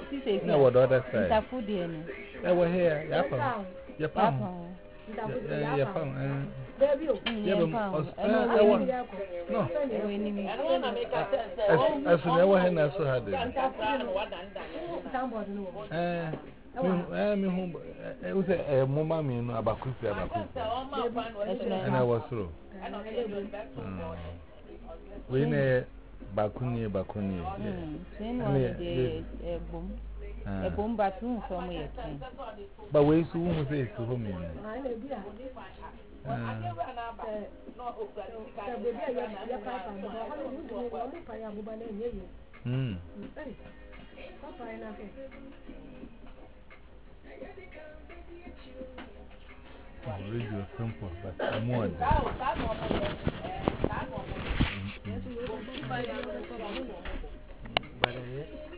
see say. No, what other side? It's a food here. We're here. Yapam. Yapam. Baby, no. As soon as I had so had it. It was a moment about Kusi. And I was through. We know Bakuni. A boom bathroom from me. But we soon say to whom you radio simple, but more than but